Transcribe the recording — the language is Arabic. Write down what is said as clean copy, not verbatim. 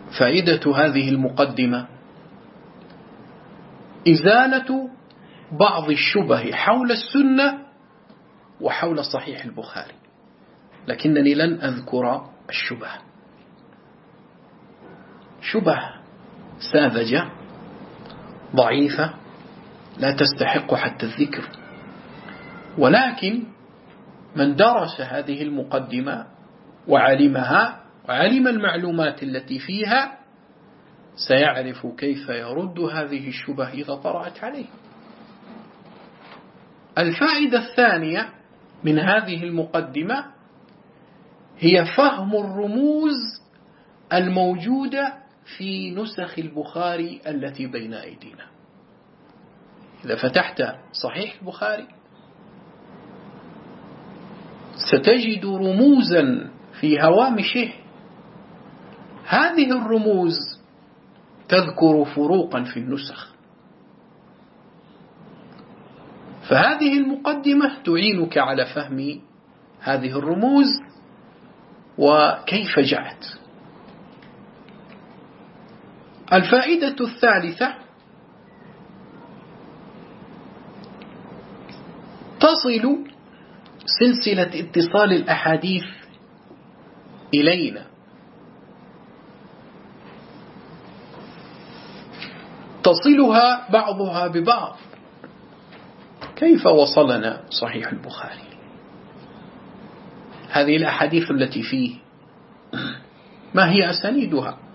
فائدة هذه المقدمة إزالة بعض الشبه حول السنة وحول صحيح البخاري، لكنني لن أذكر الشبه، شبه ساذجة ضعيفة لا تستحق حتى الذكر، ولكن من درس هذه المقدمة وعلمها وعلم المعلومات التي فيها سيعرف كيف يرد هذه الشبه إذا طرأت عليه. الفائدة الثانية من هذه المقدمة هي فهم الرموز الموجودة في نسخ البخاري التي بين أيدينا. إذا فتحت صحيح البخاري ستجد رموزا في هوامشه، هذه الرموز تذكر فروقا في النسخ، فهذه المقدمة تعينك على فهم هذه الرموز وكيف جاءت. الفائدة الثالثة تصل سلسلة اتصال الأحاديث إلينا، تصلها بعضها ببعض. كيف وصلنا صحيح البخاري؟ هذه الأحاديث التي فيه ما هي أسانيدها؟